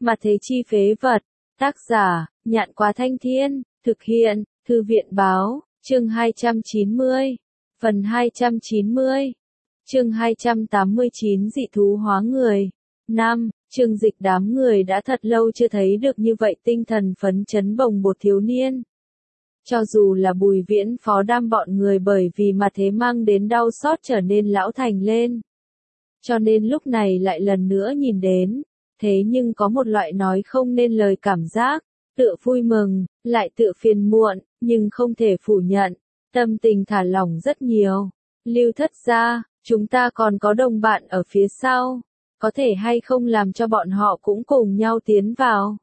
Mà thế chi phế vật. Tác giả, Nhạn Quá Thanh Thiên, thực hiện, Thư viện báo, chương 290. Phần 290. Chương 289 dị thú hóa người. 5. Chương Dịch đám người đã thật lâu chưa thấy được như vậy tinh thần phấn chấn bồng bột thiếu niên. Cho dù là Bùi Viễn Phó Đam bọn người bởi vì mà thế mang đến đau xót trở nên lão thành lên. Cho nên lúc này lại lần nữa nhìn đến, thế nhưng có một loại nói không nên lời cảm giác, tựa vui mừng, lại tựa phiền muộn, nhưng không thể phủ nhận, tâm tình thả lỏng rất nhiều. Lưu Thất gia, chúng ta còn có đồng bạn ở phía sau, có thể hay không làm cho bọn họ cũng cùng nhau tiến vào.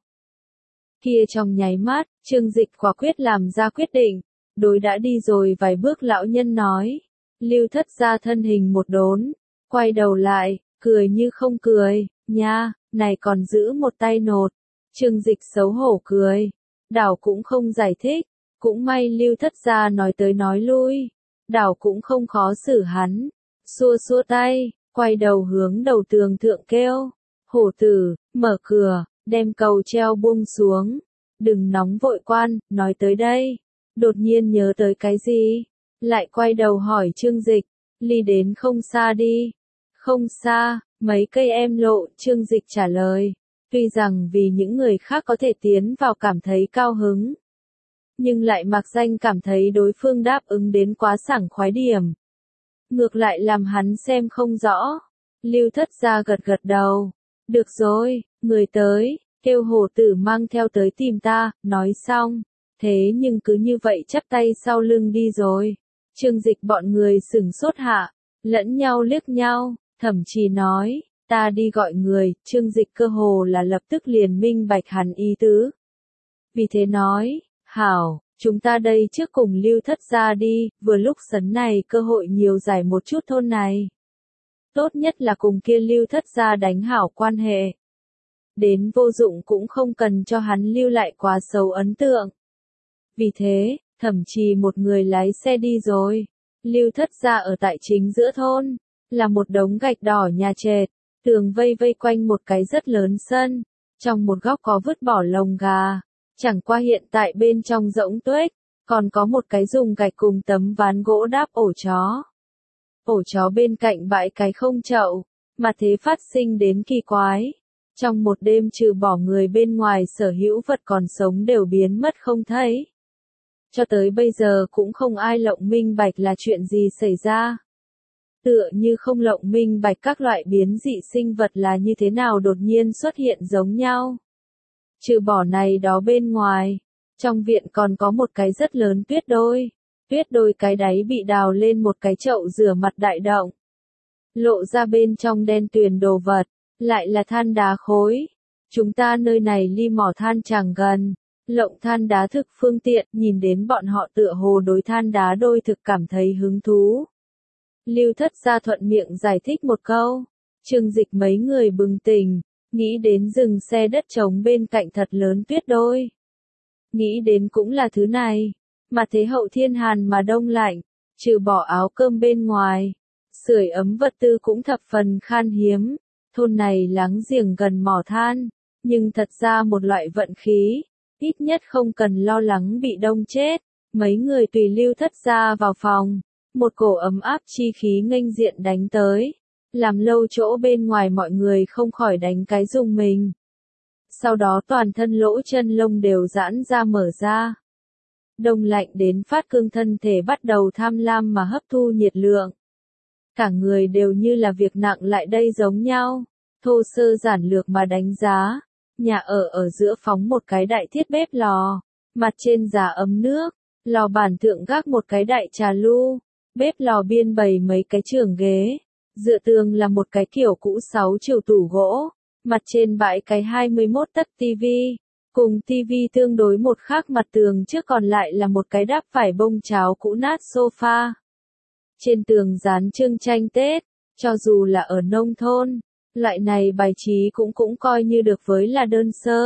Kia trong nháy mắt, Trương Dịch quả quyết làm ra quyết định, đối đã đi rồi vài bước lão nhân nói. Lưu Thất gia thân hình một đốn, quay đầu lại, cười như không cười, nha, này còn giữ một tay nột. Trương Dịch xấu hổ cười, đảo cũng không giải thích, cũng may Lưu Thất gia nói tới nói lui, đảo cũng không khó xử hắn, xua xua tay, quay đầu hướng đầu tường thượng kêu, hổ tử, mở cửa, đem cầu treo buông xuống, đừng nóng vội quan, nói tới đây, đột nhiên nhớ tới cái gì, lại quay đầu hỏi Trương Dịch, ly đến không xa đi, không xa, mấy cây em lộ, Trương Dịch trả lời. Tuy rằng vì những người khác có thể tiến vào cảm thấy cao hứng, nhưng lại mặc danh cảm thấy đối phương đáp ứng đến quá sảng khoái điểm. Ngược lại làm hắn xem không rõ. Lưu Thất gia gật gật đầu. Được rồi, người tới, kêu hổ tử mang theo tới tìm ta, nói xong. Thế nhưng cứ như vậy chắp tay sau lưng đi rồi. Trương Dịch bọn người sửng sốt hạ, lẫn nhau liếc nhau, thậm chí nói. Ta đi gọi người, Trương Dịch cơ hồ là lập tức liền minh bạch hắn ý tứ. Vì thế nói, hảo, chúng ta đây trước cùng Lưu Thất gia đi, vừa lúc sấn này cơ hội nhiều giải một chút thôn này. Tốt nhất là cùng kia Lưu Thất gia đánh hảo quan hệ. Đến vô dụng cũng không cần cho hắn lưu lại quá xấu ấn tượng. Vì thế, thậm chí một người lái xe đi rồi. Lưu Thất gia ở tại chính giữa thôn, là một đống gạch đỏ nhà trệt. Tường vây quanh một cái rất lớn sân, trong một góc có vứt bỏ lồng gà, chẳng qua hiện tại bên trong rỗng tuếch, còn có một cái dùng gạch cùng tấm ván gỗ đáp ổ chó. Ổ chó bên cạnh bãi cái không chậu, mà thế phát sinh đến kỳ quái. Trong một đêm trừ bỏ người bên ngoài sở hữu vật còn sống đều biến mất không thấy. Cho tới bây giờ cũng không ai lộng minh bạch là chuyện gì xảy ra. Tựa như không lộng minh bạch các loại biến dị sinh vật là như thế nào đột nhiên xuất hiện giống nhau. Trừ bỏ này đó bên ngoài, trong viện còn có một cái rất lớn tuyết đôi cái đáy bị đào lên một cái chậu rửa mặt đại động. Lộ ra bên trong đen tuyền đồ vật, lại là than đá khối. Chúng ta nơi này ly mỏ than chẳng gần, lộng than đá thực phương tiện, nhìn đến bọn họ tựa hồ đối than đá đôi thực cảm thấy hứng thú. Lưu Thất gia thuận miệng giải thích một câu, Trương Dịch mấy người bừng tỉnh, nghĩ đến dừng xe đất trống bên cạnh thật lớn tuyết đôi. Nghĩ đến cũng là thứ này, mà thế hậu thiên hàn mà đông lạnh, trừ bỏ áo cơm bên ngoài, sưởi ấm vật tư cũng thập phần khan hiếm, thôn này láng giềng gần mỏ than, nhưng thật ra một loại vận khí, ít nhất không cần lo lắng bị đông chết, mấy người tùy Lưu Thất gia vào phòng. Một cổ ấm áp chi khí nghênh diện đánh tới, làm lâu chỗ bên ngoài mọi người không khỏi đánh cái rùng mình. Sau đó toàn thân lỗ chân lông đều giãn ra mở ra. Đông lạnh đến phát cương thân thể bắt đầu tham lam mà hấp thu nhiệt lượng. Cả người đều như là việc nặng lại đây giống nhau, thô sơ giản lược mà đánh giá. Nhà ở giữa phóng một cái đại thiết bếp lò, mặt trên giá ấm nước, lò bản thượng gác một cái đại trà lu. Bếp lò biên bày mấy cái trường ghế, dựa tường là một cái kiểu cũ 6 chiều tủ gỗ, mặt trên bãi cái 21 tấc tivi, cùng tivi tương đối một khác mặt tường trước còn lại là một cái đắp vải bông cháo cũ nát sofa. Trên tường dán chương tranh Tết, cho dù là ở nông thôn, loại này bài trí cũng coi như được với là đơn sơ.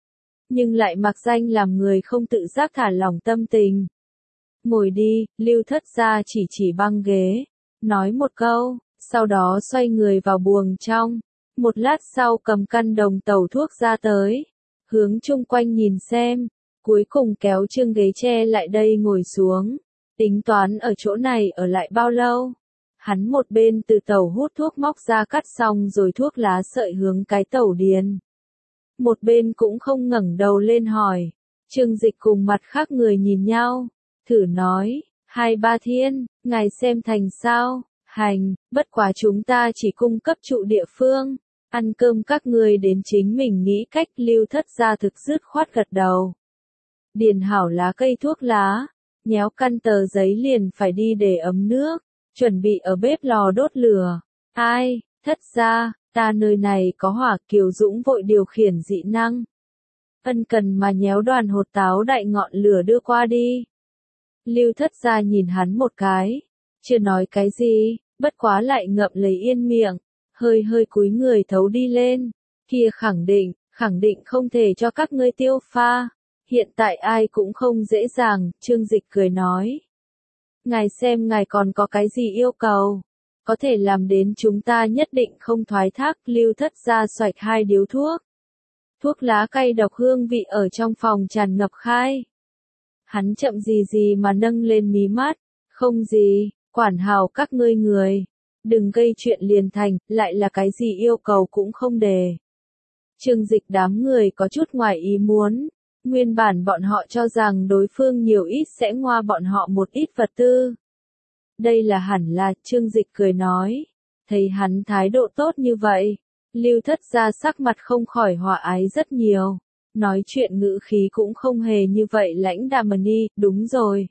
Nhưng lại mặc danh làm người không tự giác thả lỏng tâm tình. Ngồi đi, Lưu Thất gia chỉ băng ghế, nói một câu, sau đó xoay người vào buồng trong, Một lát sau cầm căn đồng tẩu thuốc ra tới, hướng chung quanh nhìn xem, cuối cùng kéo chương ghế tre lại đây ngồi xuống, tính toán ở chỗ này ở lại bao lâu. Hắn một bên từ tẩu hút thuốc móc ra cắt xong rồi thuốc lá sợi hướng cái tẩu điền. Một bên cũng không ngẩng đầu lên hỏi. Trương Dịch cùng mặt khác người nhìn nhau, thử nói, 2-3 thiên, ngài xem thành sao? Hành, bất quá chúng ta chỉ cung cấp trụ địa phương, ăn cơm các người đến chính mình nghĩ cách. Lưu Thất Gia thực dứt khoát gật đầu. Điền hảo lá cây thuốc lá, nhéo căn tờ giấy liền phải đi để ấm nước, chuẩn bị ở bếp lò đốt lửa. Ai, Thất Gia, ta nơi này có hỏa. Kiều Dũng vội điều khiển dị năng. Ân cần mà nhéo đoàn hột táo đại ngọn lửa đưa qua đi. Lưu Thất Gia nhìn hắn một cái, chưa nói cái gì, bất quá lại ngậm lấy yên miệng, hơi hơi cúi người thấu đi lên. Kia khẳng định không thể cho các ngươi tiêu pha. Hiện tại ai cũng không dễ dàng. Trương Dịch cười nói. Ngài xem ngài còn có cái gì yêu cầu, có thể làm đến chúng ta nhất định không thoái thác. Lưu Thất Gia xoạch 2 điếu thuốc. Thuốc lá cay độc hương vị ở trong phòng tràn ngập khai. Hắn chậm gì mà nâng lên mí mắt, không gì, quản hào các ngươi người. Đừng gây chuyện liền thành, lại là cái gì yêu cầu cũng không đề. Trương Dịch đám người có chút ngoài ý muốn. Nguyên bản bọn họ cho rằng đối phương nhiều ít sẽ ngoa bọn họ một ít vật tư. Đây là hẳn là. Trương Dịch cười nói. Thấy hắn thái độ tốt như vậy, Lưu Thất Gia sắc mặt không khỏi hòa ái rất nhiều. Nói chuyện ngữ khí cũng không hề như vậy lãnh đạm. Đúng rồi.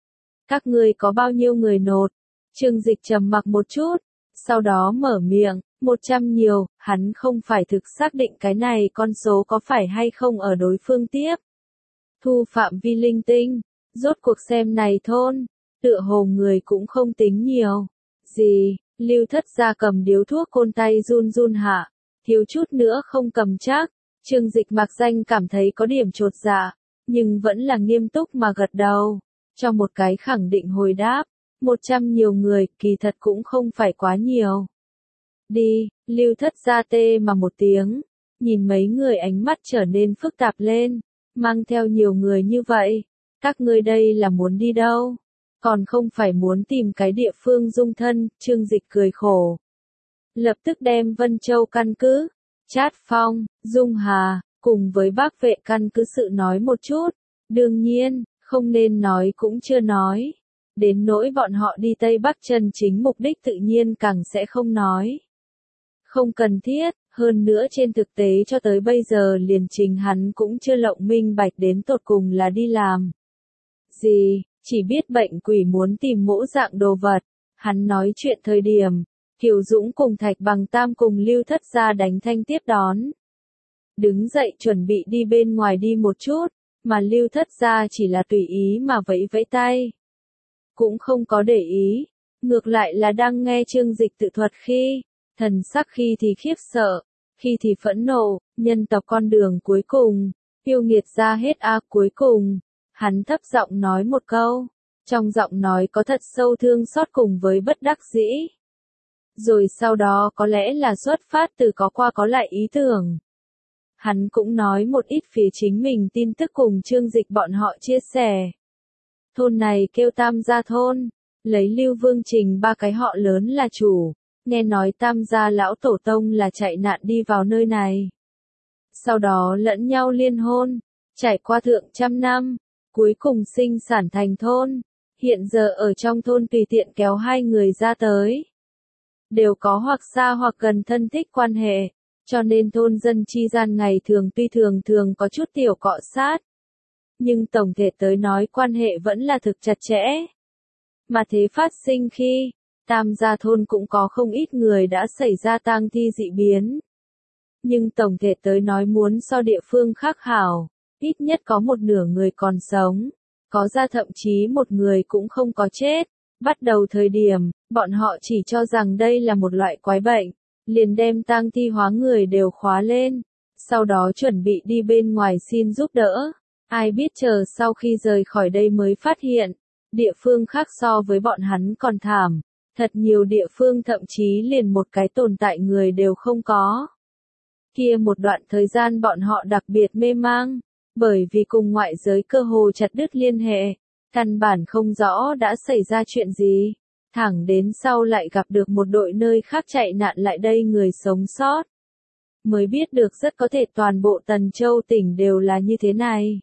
Các ngươi có bao nhiêu người nột? Trương Dịch trầm mặc một chút, sau đó mở miệng. 100 nhiều. Hắn không phải thực xác định cái này con số có phải hay không ở đối phương tiếp thu phạm vi linh tinh. Rốt cuộc xem này thôn, tựa hồ người cũng không tính nhiều. Gì? Lưu Thất Gia cầm điếu thuốc côn tay run run hạ, thiếu chút nữa không cầm chắc. Trương Dịch mặc danh cảm thấy có điểm chột dạ, nhưng vẫn là nghiêm túc mà gật đầu, cho một cái khẳng định hồi đáp. 100 nhiều người, kỳ thật cũng không phải quá nhiều. Đi. Lưu Thất Gia tê mà một tiếng, nhìn mấy người ánh mắt trở nên phức tạp lên. Mang theo nhiều người như vậy, các ngươi đây là muốn đi đâu? Còn không phải muốn tìm cái địa phương dung thân. Trương Dịch cười khổ. Lập tức đem Vân Châu căn cứ, Trát Phong, Dung Hà, cùng với Bác Vệ căn cứ sự nói một chút. Đương nhiên, không nên nói cũng chưa nói. Đến nỗi bọn họ đi Tây Bắc chân chính mục đích tự nhiên càng sẽ không nói. Không cần thiết, hơn nữa trên thực tế cho tới bây giờ liền trình hắn cũng chưa lộng minh bạch đến tột cùng là đi làm gì, chỉ biết bệnh quỷ muốn tìm mỗ dạng đồ vật. Hắn nói chuyện thời điểm, Kiều Dũng cùng Thạch Bằng Tam cùng Lưu Thất Gia đánh thanh tiếp đón. Đứng dậy chuẩn bị đi bên ngoài đi một chút, mà Lưu Thất Gia chỉ là tùy ý mà vẫy vẫy tay. Cũng không có để ý, ngược lại là đang nghe Trương Dịch tự thuật khi, thần sắc khi thì khiếp sợ, khi thì phẫn nộ. Nhân tộc con đường cuối cùng, yêu nghiệt ra hết cuối cùng. Hắn thấp giọng nói một câu, trong giọng nói có thật sâu thương xót cùng với bất đắc dĩ. Rồi sau đó có lẽ là xuất phát từ có qua có lại ý tưởng. Hắn cũng nói một ít phía chính mình tin tức cùng Trương Dịch bọn họ chia sẻ. Thôn này kêu Tam Gia thôn, lấy Lưu Vương Trình 3 cái họ lớn là chủ. Nghe nói Tam Gia lão tổ tông là chạy nạn đi vào nơi này. Sau đó lẫn nhau liên hôn, trải qua thượng trăm năm, cuối cùng sinh sản thành thôn. Hiện giờ ở trong thôn tùy tiện kéo 2 người ra tới. Đều có hoặc xa hoặc gần thân thích quan hệ, cho nên thôn dân chi gian ngày thường tuy thường có chút tiểu cọ sát. Nhưng tổng thể tới nói quan hệ vẫn là thực chặt chẽ. Mà thế phát sinh khi, Tam Gia thôn cũng có không ít người đã xảy ra tang thi dị biến. Nhưng tổng thể tới nói muốn so địa phương khác hảo, ít nhất có một nửa người còn sống, có ra thậm chí một người cũng không có chết. Bắt đầu thời điểm, bọn họ chỉ cho rằng đây là một loại quái bệnh, liền đem tang thi hóa người đều khóa lên, sau đó chuẩn bị đi bên ngoài xin giúp đỡ. Ai biết chờ sau khi rời khỏi đây mới phát hiện, địa phương khác so với bọn hắn còn thảm. Thật nhiều địa phương thậm chí liền một cái tồn tại người đều không có. Kia một đoạn thời gian bọn họ đặc biệt mê mang, bởi vì cùng ngoại giới cơ hồ chặt đứt liên hệ, căn bản không rõ đã xảy ra chuyện gì. Thẳng đến sau lại gặp được một đội nơi khác chạy nạn lại đây người sống sót. Mới biết được rất có thể toàn bộ Tần Châu tỉnh đều là như thế này.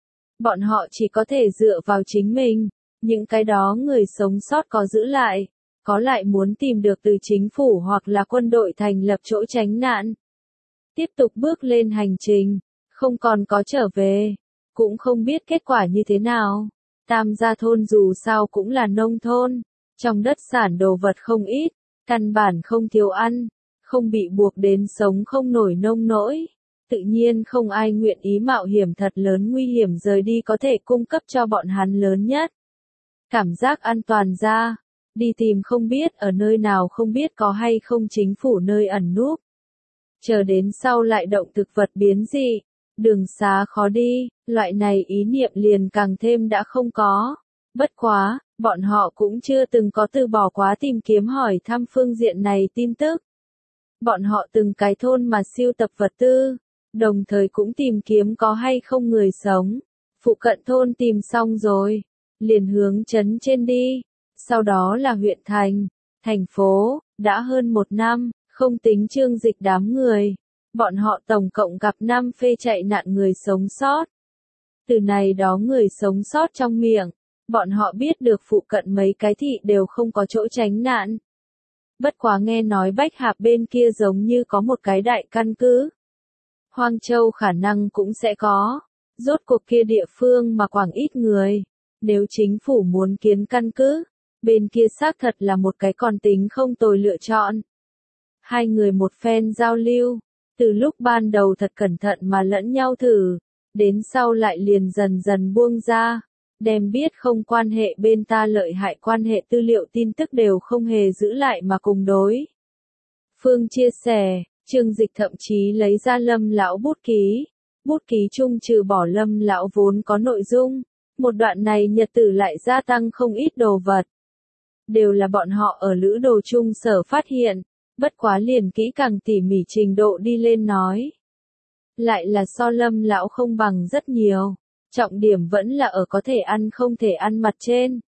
Bọn họ chỉ có thể dựa vào chính mình, những cái đó người sống sót có giữ lại, có lại muốn tìm được từ chính phủ hoặc là quân đội thành lập chỗ tránh nạn. Tiếp tục bước lên hành trình, không còn có trở về, cũng không biết kết quả như thế nào. Tam gia thôn dù sao cũng là nông thôn, trong đất sản đồ vật không ít, căn bản không thiếu ăn, không bị buộc đến sống không nổi nông nỗi. Tự nhiên không ai nguyện ý mạo hiểm thật lớn nguy hiểm rời đi có thể cung cấp cho bọn hắn lớn nhất. Cảm giác an toàn ra, đi tìm không biết ở nơi nào không biết có hay không chính phủ nơi ẩn núp. Chờ đến sau lại động thực vật biến dị, đường xá khó đi, loại này ý niệm liền càng thêm đã không có. Bất quá, bọn họ cũng chưa từng có từ bỏ quá tìm kiếm hỏi thăm phương diện này tin tức. Bọn họ từng cái thôn mà siêu tập vật tư, đồng thời cũng tìm kiếm có hay không người sống. Phụ cận thôn tìm xong rồi, liền hướng trấn trên đi, sau đó là huyện thành, thành phố, đã hơn 1 năm, không tính Trương Dịch đám người. Bọn họ tổng cộng gặp 5 phê chạy nạn người sống sót. Từ này đó người sống sót trong miệng, bọn họ biết được phụ cận mấy cái thị đều không có chỗ tránh nạn. Bất quá nghe nói Bách Hạp bên kia giống như có một cái đại căn cứ. Hoang Châu khả năng cũng sẽ có. Rốt cuộc kia địa phương mà quảng ít người. Nếu chính phủ muốn kiến căn cứ, bên kia xác thật là một cái còn tính không tồi lựa chọn. Hai người một phen giao lưu, từ lúc ban đầu thật cẩn thận mà lẫn nhau thử, đến sau lại liền dần dần buông ra, đem biết không quan hệ bên ta lợi hại quan hệ tư liệu tin tức đều không hề giữ lại mà cùng đối. Phương chia sẻ, Trương Dịch thậm chí lấy ra Lâm lão bút ký chung trừ bỏ Lâm lão vốn có nội dung, một đoạn này nhật tử lại gia tăng không ít đồ vật. Đều là bọn họ ở lữ đồ chung sở phát hiện, bất quá liền kỹ càng tỉ mỉ trình độ đi lên nói. Lại là so Lâm lão không bằng rất nhiều, trọng điểm vẫn là ở có thể ăn không thể ăn mặt trên.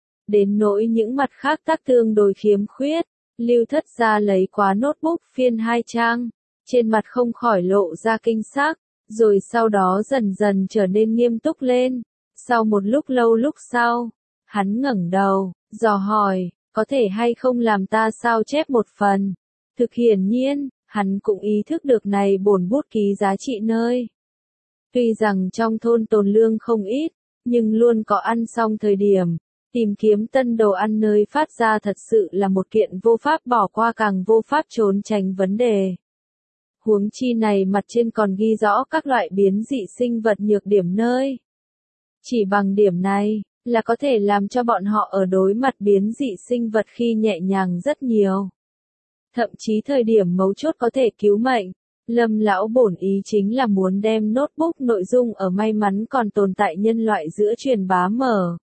Đến nỗi những mặt khác tác tương đối khiếm khuyết, Lưu Thất ra lấy quá notebook phiên 2 trang, trên mặt không khỏi lộ ra kinh sắc, rồi sau đó dần dần trở nên nghiêm túc lên. Sau một lúc lâu lúc sau, hắn ngẩng đầu, dò hỏi, có thể hay không làm ta sao chép một phần. Thực hiển nhiên, hắn cũng ý thức được này bổn bút ký giá trị nơi. Tuy rằng trong thôn tồn lương không ít, nhưng luôn có ăn xong thời điểm, tìm kiếm tân đồ ăn nơi phát ra thật sự là một kiện vô pháp bỏ qua càng vô pháp trốn tránh vấn đề. Huống chi này mặt trên còn ghi rõ các loại biến dị sinh vật nhược điểm nơi. Chỉ bằng điểm này, là có thể làm cho bọn họ ở đối mặt biến dị sinh vật khi nhẹ nhàng rất nhiều. Thậm chí thời điểm mấu chốt có thể cứu mệnh. Lâm lão bổn ý chính là muốn đem notebook nội dung ở may mắn còn tồn tại nhân loại giữa truyền bá mở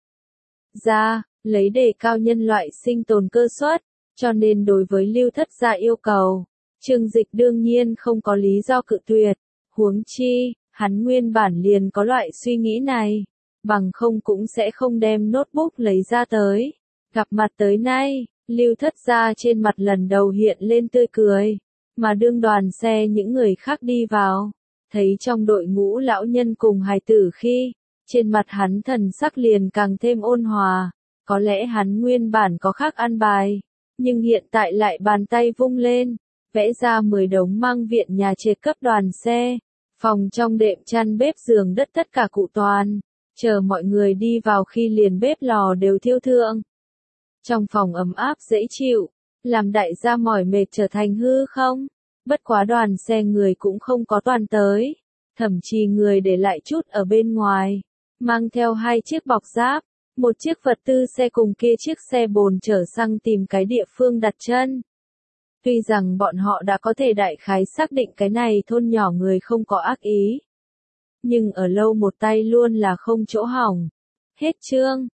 ra, lấy đề cao nhân loại sinh tồn cơ suất, cho nên đối với Lưu Thất gia yêu cầu, Trương Dịch đương nhiên không có lý do cự tuyệt, huống chi, hắn nguyên bản liền có loại suy nghĩ này, bằng không cũng sẽ không đem notebook lấy ra tới. Gặp mặt tới nay, Lưu Thất gia trên mặt lần đầu hiện lên tươi cười. Mà đương đoàn xe những người khác đi vào, thấy trong đội ngũ lão nhân cùng hài tử khi, trên mặt hắn thần sắc liền càng thêm ôn hòa, có lẽ hắn nguyên bản có khác ăn bài, nhưng hiện tại lại bàn tay vung lên, vẽ ra 10 đống mang viện nhà trệt cấp đoàn xe, phòng trong đệm chăn bếp giường đất tất cả cụ toàn, chờ mọi người đi vào khi liền bếp lò đều thiêu thượng. Trong phòng ấm áp dễ chịu. Làm đại gia mỏi mệt trở thành hư không? Bất quá đoàn xe người cũng không có toàn tới. Thậm chí người để lại chút ở bên ngoài. Mang theo 2 chiếc bọc giáp. Một chiếc vật tư xe cùng kia chiếc xe bồn chở xăng tìm cái địa phương đặt chân. Tuy rằng bọn họ đã có thể đại khái xác định cái này thôn nhỏ người không có ác ý. Nhưng ở lâu một tay luôn là không chỗ hỏng. Hết chương.